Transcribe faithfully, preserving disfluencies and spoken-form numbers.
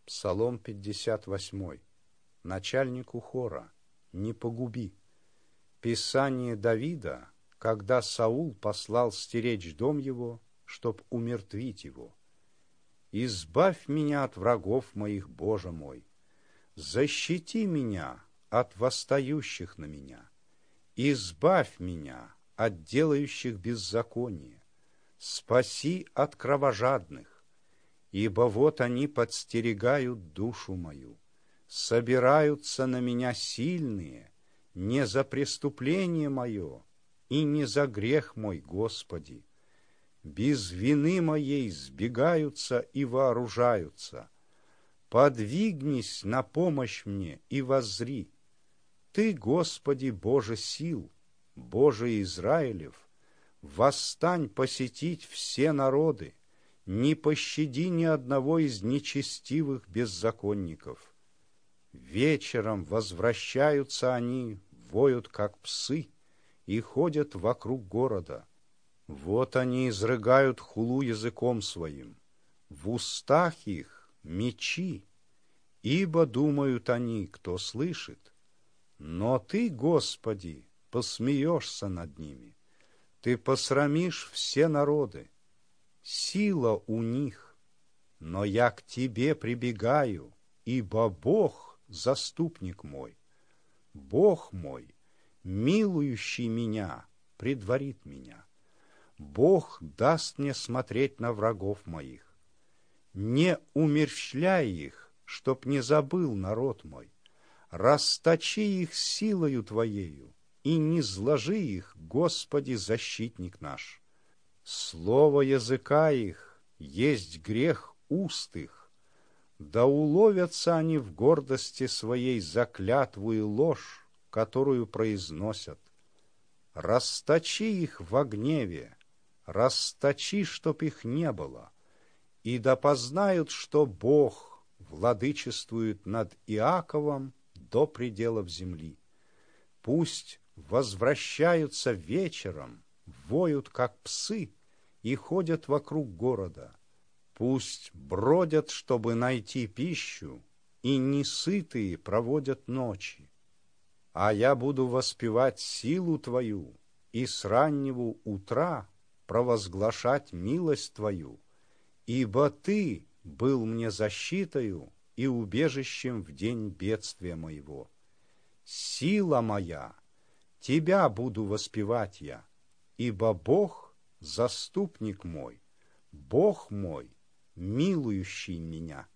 Псалом пятьдесят восемь. Начальнику хора: не погуби. Писание Давида, когда Саул послал стеречь дом его, чтоб умертвить его. «Избавь меня от врагов моих, Боже мой! Защити меня от восстающих на меня! Избавь меня от делающих беззаконие! Спаси от кровожадных! Ибо вот они подстерегают душу мою, собираются на меня сильные, не за преступление мое и не за грех мой, Господи. Без вины моей сбегаются и вооружаются. Подвигнись на помощь мне и воззри. Ты, Господи, Боже сил, Боже Израилев, восстань посетить все народы, не пощади ни одного из нечестивых беззаконников. Вечером возвращаются они, воют, как псы, и ходят вокруг города. Вот они изрыгают хулу языком своим, в устах их мечи, ибо думают они, кто слышит. Но ты, Господи, посмеешься над ними, ты посрамишь все народы. Сила у них, но я к тебе прибегаю, ибо Бог — заступник мой. Бог мой, милующий меня, предварит меня. Бог даст мне смотреть на врагов моих. Не умерщвляй их, чтоб не забыл народ мой. Расточи их силою Твоею, и не зложи их, Господи, защитник наш. Слово языка их есть грех уст их, да уловятся они в гордости своей за клятву и ложь, которую произносят. Расточи их во гневе, расточи, чтоб их не было, и да познают, что Бог владычествует над Иаковом до пределов земли. Пусть возвращаются вечером, воют, как псы, и ходят вокруг города. Пусть бродят, чтобы найти пищу, и несытые проводят ночи. А я буду воспевать силу Твою, и с раннего утра провозглашать милость Твою, ибо Ты был мне защитою и убежищем в день бедствия моего. Сила моя, Тебя буду воспевать я, ибо Бог — заступник мой, Бог мой, милующий меня.